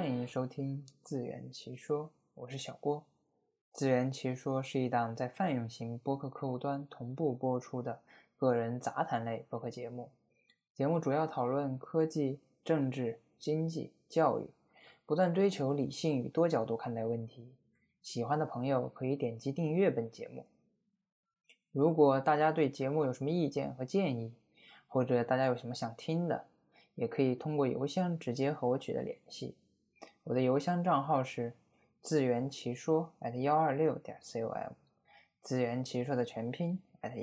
欢迎收听自圆其说，我是小郭。自圆其说是一档在泛用型播客客户端同步播出的个人杂谈类播客节目。节目主要讨论科技、政治、经济、教育，不断追求理性与多角度看待问题。喜欢的朋友可以点击订阅本节目。如果大家对节目有什么意见和建议，或者大家有什么想听的，也可以通过邮箱直接和我取得联系。我的邮箱账号是自圆其说 @126.com， 自圆其说的全拼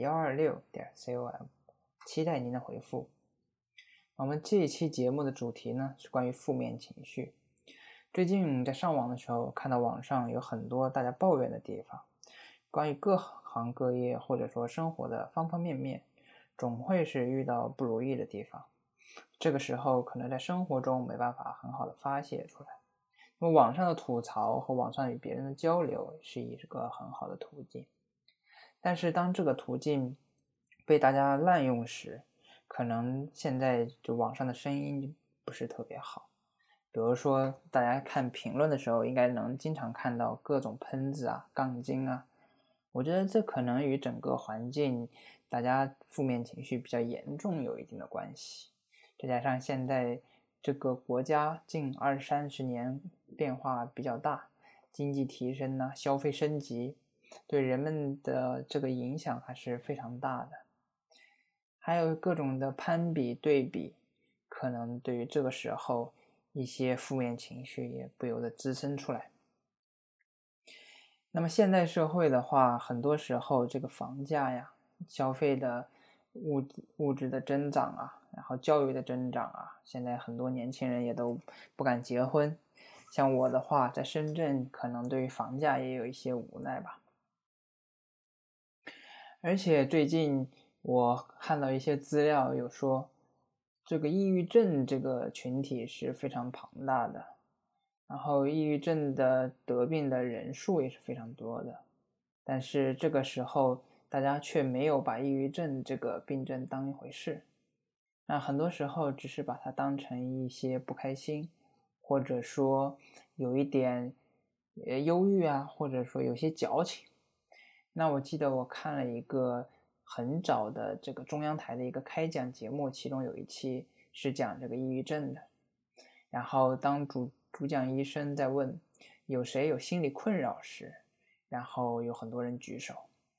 @126.com， 期待您的回复。我们这一期节目的主题呢是关于负面情绪。最近在上网的时候，看到网上有很多大家抱怨的地方，关于各行各业或者说生活的方方面面，总会是遇到不如意的地方。这个时候可能在生活中没办法很好的发泄出来，那么网上的吐槽和网上与别人的交流是一个很好的途径。但是当这个途径被大家滥用时，可能现在就网上的声音不是特别好。比如说大家看评论的时候，应该能经常看到各种喷子啊、杠精啊，我觉得这可能与整个环境大家负面情绪比较严重有一定的关系。再加上现在这个国家近20-30年变化比较大，经济提升啊，消费升级，对人们的这个影响还是非常大的。还有各种的攀比对比，可能对于这个时候一些负面情绪也不由得滋生出来。那么现代社会的话，很多时候这个房价呀、消费的物质的增长啊，然后教育的增长啊，现在很多年轻人也都不敢结婚。像我的话，在深圳可能对于房价也有一些无奈吧。而且最近我看到一些资料有说，这个抑郁症这个群体是非常庞大的，然后抑郁症的得病的人数也是非常多的。但是这个时候大家却没有把抑郁症这个病症当一回事，那很多时候只是把它当成一些不开心，或者说有一点忧郁啊，或者说有些矫情。那我记得我看了一个很早的这个中央台的一个开讲节目，其中有一期是讲这个抑郁症的，然后当主讲医生在问有谁有心理困扰时，然后有很多人举手。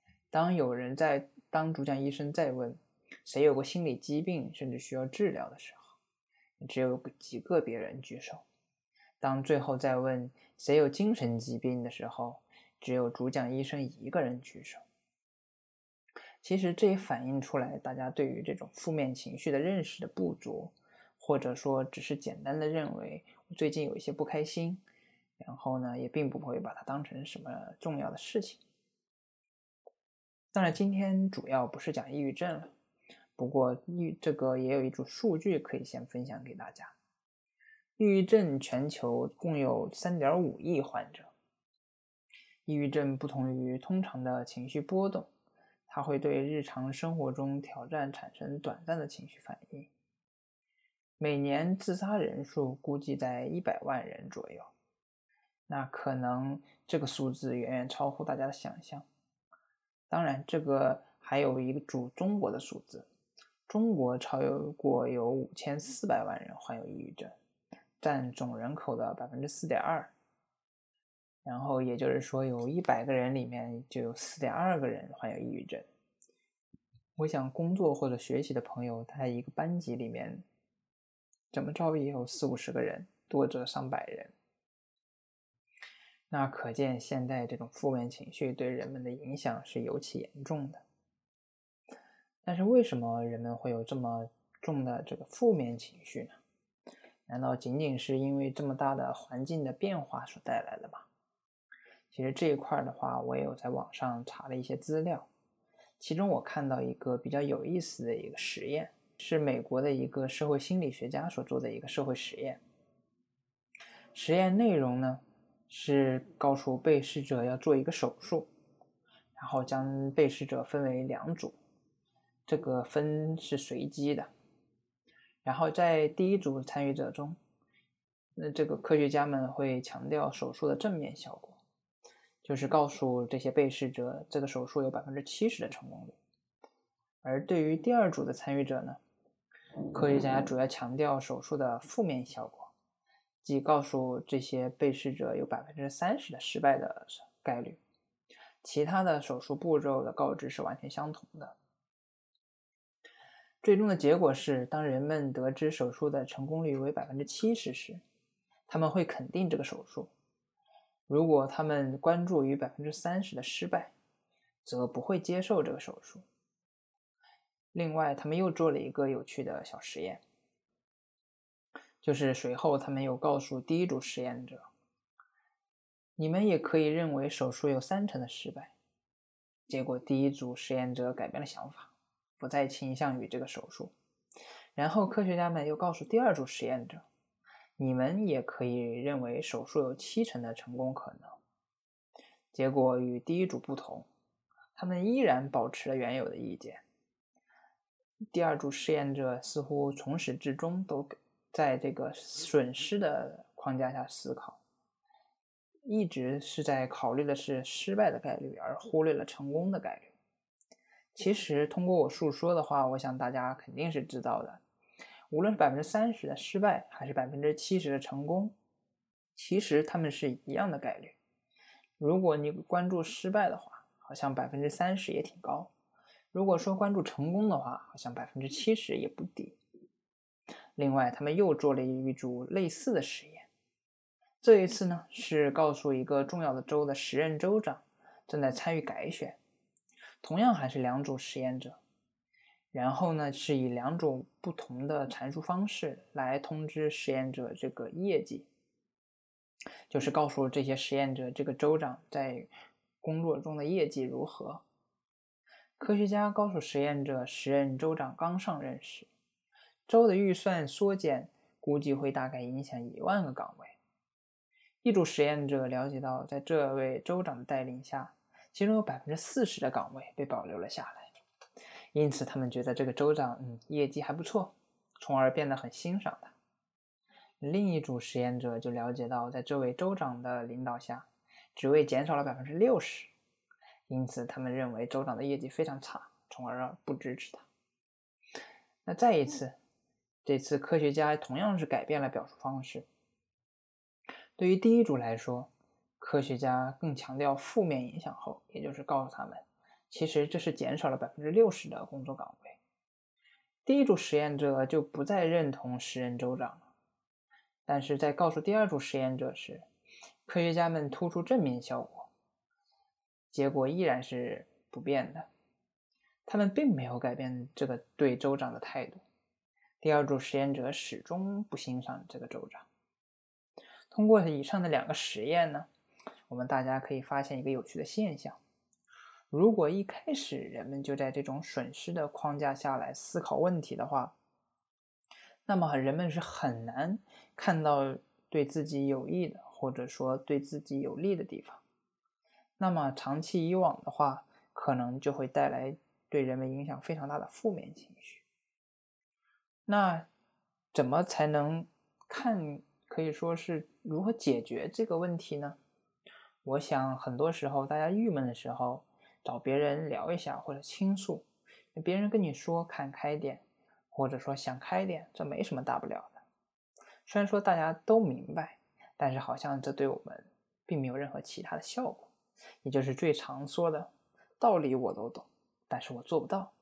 当主讲医生在问谁有过心理疾病甚至需要治疗的时候，只有几个别人举手。当最后再问谁有精神疾病的时候，只有主讲医生一个人举手。其实这也反映出来大家对于这种负面情绪的认识的不足，或者说只是简单的认为我最近有一些不开心，然后呢也并不会把它当成什么重要的事情。当然今天主要不是讲抑郁症了，不过这个也有一组数据可以先分享给大家。抑郁症全球共有 3.5 亿患者。抑郁症不同于通常的情绪波动，它会对日常生活中挑战产生短暂的情绪反应。每年自杀人数估计在100万人左右，那可能这个数字远远超乎大家的想象。当然这个还有一组中国的数字，中国超过有5400万人患有抑郁症，占总人口的 4.2%。然后也就是说有100个人里面就有 4.2 个人患有抑郁症。我想工作或者学习的朋友，他在一个班级里面怎么着也有40-50个人，多则上百人。那可见现在这种负面情绪对人们的影响是尤其严重的。但是为什么人们会有这么重的这个负面情绪呢？难道仅仅是因为这么大的环境的变化所带来的吗？其实这一块的话，我也有在网上查了一些资料，其中我看到一个比较有意思的一个实验，是美国的一个社会心理学家所做的一个社会实验。实验内容呢，是告诉被试者要做一个手术，然后将被试者分为2组，这个分是随机的。然后在第一组参与者中， 这个科学家们会强调手术的正面效果，就是告诉这些被试者这个手术有70%的成功率。而对于第二组的参与者呢，科学家主要强调手术的负面效果，即告诉这些被试者有30%的失败的概率，其他的手术步骤的告知是完全相同的。最终的结果是，当人们得知手术的成功率为70%时，他们会肯定这个手术；如果他们关注于30%的失败，则不会接受这个手术。另外，他们又做了一个有趣的小实验，就是随后他们又告诉第一组实验者，你们也可以认为手术有30%的失败。结果第一组实验者改变了想法，不再倾向于这个手术。然后科学家们又告诉第二组实验者，你们也可以认为手术有70%的成功可能。结果与第一组不同，他们依然保持了原有的意见。第二组试验者似乎从始至终都在这个损失的框架下思考，一直是在考虑的是失败的概率，而忽略了成功的概率。其实通过我述说的话，我想大家肯定是知道的，无论是30%的失败还是70%的成功，其实它们是一样的概率。如果你关注失败的话，好像30%也挺高，如果说关注成功的话，好像70%也不低。另外，他们又做了一组类似的实验，这一次呢，是告诉一个重要的州的时任州长正在参与改选，同样还是2组实验者，然后呢，是以2种不同的阐述方式来通知实验者这个业绩，就是告诉这些实验者这个州长在工作中的业绩如何。科学家告诉实验者，时任州长刚上任时，州的预算缩减估计会大概影响1万个岗位。一组实验者了解到，在这位州长的带领下，其中有40%的岗位被保留了下来，因此他们觉得这个州长业绩还不错，从而变得很欣赏他。另一组实验者就了解到，在这位州长的领导下，职位减少了60%，因此他们认为州长的业绩非常差，从而不支持他。那再一次，这次科学家同样是改变了表述方式。对于第一组来说，科学家更强调负面影响后，也就是告诉他们，其实这是减少了60%的工作岗位。第一组实验者就不再认同时任州长了，但是在告诉第二组实验者时，科学家们突出正面效果，结果依然是不变的。他们并没有改变这个对州长的态度。第二组实验者始终不欣赏这个州长。通过以上的2个实验呢，我们大家可以发现一个有趣的现象。如果一开始人们就在这种损失的框架下来思考问题的话，那么人们是很难看到对自己有益的，或者说对自己有利的地方。那么长期以往的话，可能就会带来对人们影响非常大的负面情绪。那怎么才能可以说是如何解决这个问题呢？我想很多时候大家郁闷的时候，找别人聊一下或者倾诉，别人跟你说看开点，或者说想开点，这没什么大不了的。虽然说大家都明白，但是好像这对我们并没有任何其他的效果，也就是最常说的道理我都懂，但是我做不到。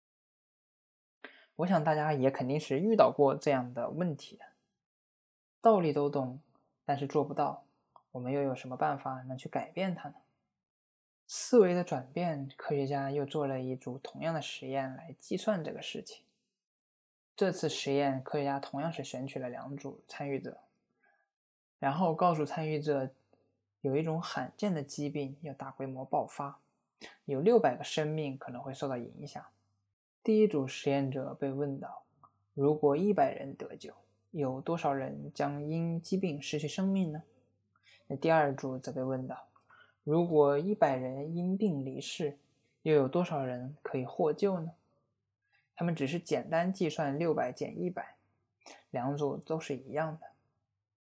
我想大家也肯定是遇到过这样的问题的，道理都懂，但是做不到，我们又有什么办法能去改变它呢？思维的转变，科学家又做了一组同样的实验来计算这个事情。这次实验，科学家同样是选取了2组参与者，然后告诉参与者有一种罕见的疾病要大规模爆发，有600个生命可能会受到影响。第一组实验者被问到，如果100人得救，有多少人将因疾病失去生命呢？那第二组则被问到，如果100人因病离世，又有多少人可以获救呢？他们只是简单计算600减100，2组都是一样的。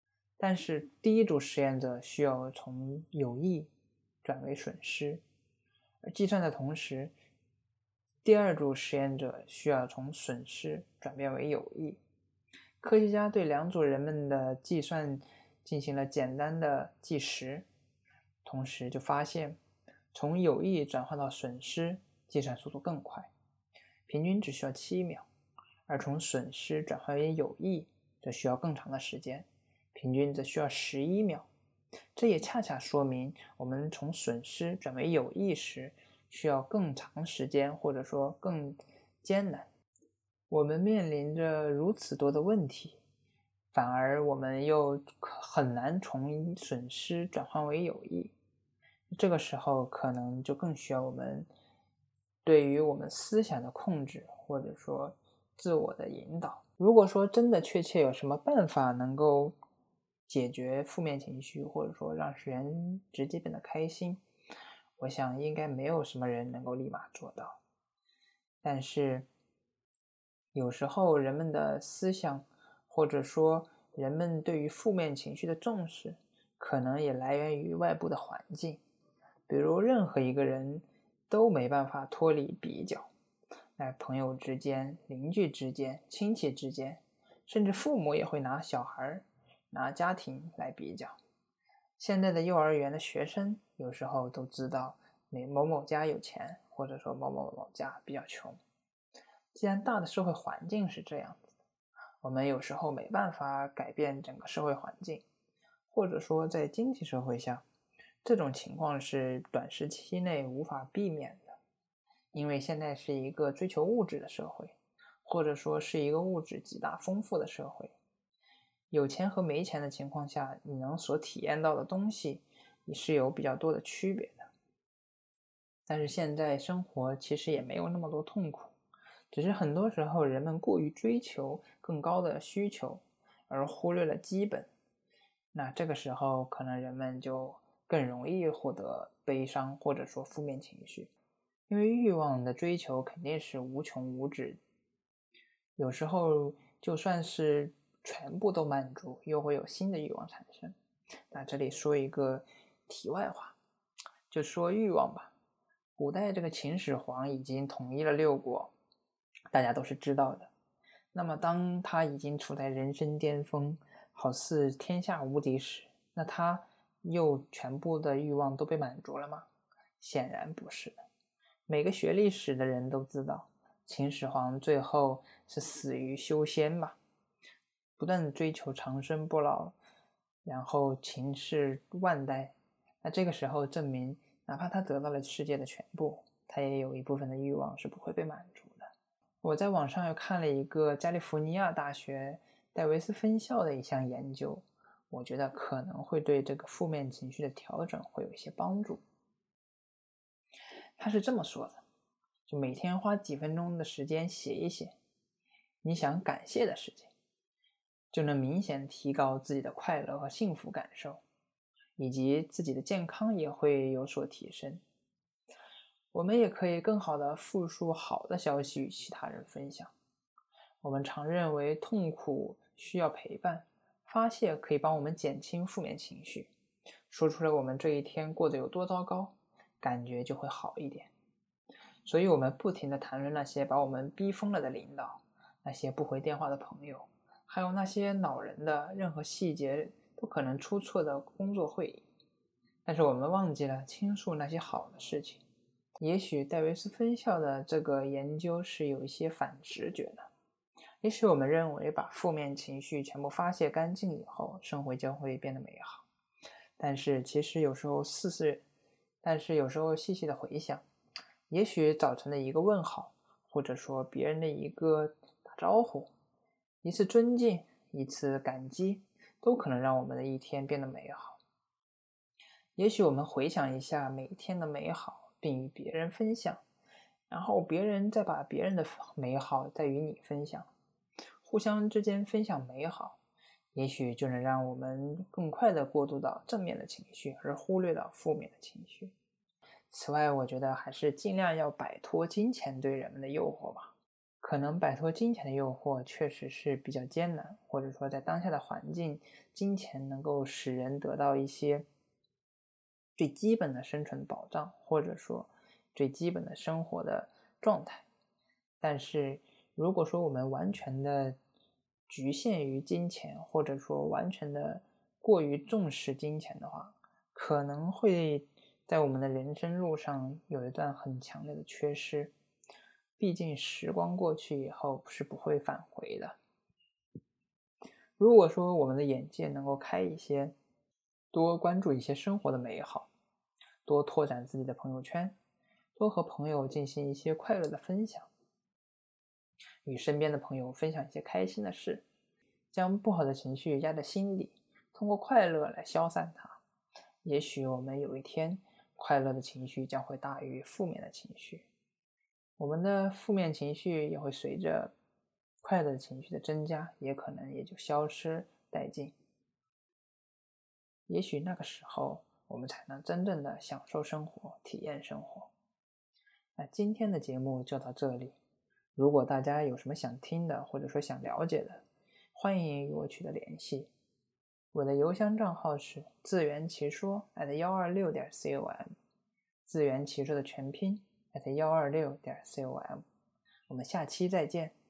但是第一组实验者需要从有益转为损失，而计算的同时，第二组实验者需要从损失转变为有益。科学家对两组人们的计算进行了简单的计时，同时就发现从有益转换到损失计算速度更快，平均只需要7秒，而从损失转换为有益则需要更长的时间，平均则需要11秒。这也恰恰说明我们从损失转为有益时需要更长时间，或者说更艰难。我们面临着如此多的问题，反而我们又很难从损失转换为有益。这个时候可能就更需要我们对于我们思想的控制，或者说自我的引导。如果说真的确切有什么办法能够解决负面情绪，或者说让人直接变得开心，我想应该没有什么人能够立马做到。但是有时候人们的思想，或者说人们对于负面情绪的重视，可能也来源于外部的环境。比如任何一个人都没办法脱离比较，朋友之间、邻居之间、亲戚之间，甚至父母也会拿小孩、拿家庭来比较。现在的幼儿园的学生有时候都知道某某家有钱，或者说某某家比较穷。既然大的社会环境是这样子的，我们有时候没办法改变整个社会环境，或者说在经济社会下，这种情况是短时期内无法避免的。因为现在是一个追求物质的社会，或者说是一个物质极大丰富的社会。有钱和没钱的情况下，你能所体验到的东西也是有比较多的区别的。但是现在生活其实也没有那么多痛苦，只是很多时候人们过于追求更高的需求，而忽略了基本。那这个时候可能人们就更容易获得悲伤，或者说负面情绪。因为欲望的追求肯定是无穷无止，有时候就算是全部都满足，又会有新的欲望产生。那这里说一个题外话，就说欲望吧。古代这个秦始皇已经统一了6国，大家都是知道的。那么当他已经处在人生巅峰，好似天下无敌时，那他又全部的欲望都被满足了吗？显然不是的。每个学历史的人都知道，秦始皇最后是死于修仙嘛，不断追求长生不老，然后秦氏万代。那这个时候证明，哪怕他得到了世界的全部，他也有一部分的欲望是不会被满足的。我在网上又看了一个加利福尼亚大学戴维斯分校的一项研究，我觉得可能会对这个负面情绪的调整会有一些帮助。他是这么说的，就每天花几分钟的时间写一写你想感谢的事情，就能明显提高自己的快乐和幸福感受，以及自己的健康也会有所提升。我们也可以更好地复述好的消息与其他人分享。我们常认为痛苦需要陪伴，发泄可以帮我们减轻负面情绪，说出来我们这一天过得有多糟糕，感觉就会好一点。所以我们不停地谈论那些把我们逼疯了的领导，那些不回电话的朋友，还有那些恼人的任何细节都可能出错的工作会议。但是我们忘记了倾诉那些好的事情。也许戴维斯分校的这个研究是有一些反直觉的。也许我们认为把负面情绪全部发泄干净以后，生活将会变得美好。但是其实有时候细细的回想，也许早晨的一个问好，或者说别人的一个打招呼，一次尊敬，一次感激，都可能让我们的一天变得美好。也许我们回想一下每一天的美好，并与别人分享，然后别人再把别人的美好再与你分享，互相之间分享美好，也许就能让我们更快地过渡到正面的情绪，而忽略到负面的情绪。此外，我觉得还是尽量要摆脱金钱对人们的诱惑吧。 可能摆脱金钱的诱惑确实是比较艰难，或者说在当下的环境，金钱能够使人得到一些最基本的生存保障，或者说最基本的生活的状态。但是如果说我们完全的局限于金钱，或者说完全的过于重视金钱的话，可能会在我们的人生路上有一段很强烈的缺失。毕竟时光过去以后是不会返回的。如果说我们的眼界能够开一些，多关注一些生活的美好，多拓展自己的朋友圈，多和朋友进行一些快乐的分享，与身边的朋友分享一些开心的事，将不好的情绪压在心里，通过快乐来消散它。也许我们有一天，快乐的情绪将会大于负面的情绪，我们的负面情绪也会随着快乐情绪的增加，也可能也就消失殆尽。也许那个时候，我们才能真正的享受生活，体验生活。那今天的节目就到这里。如果大家有什么想听的，或者说想了解的，欢迎与我取得联系。我的邮箱账号是自圆其说@126.com， 自圆其说的全拼@126.com。我们下期再见。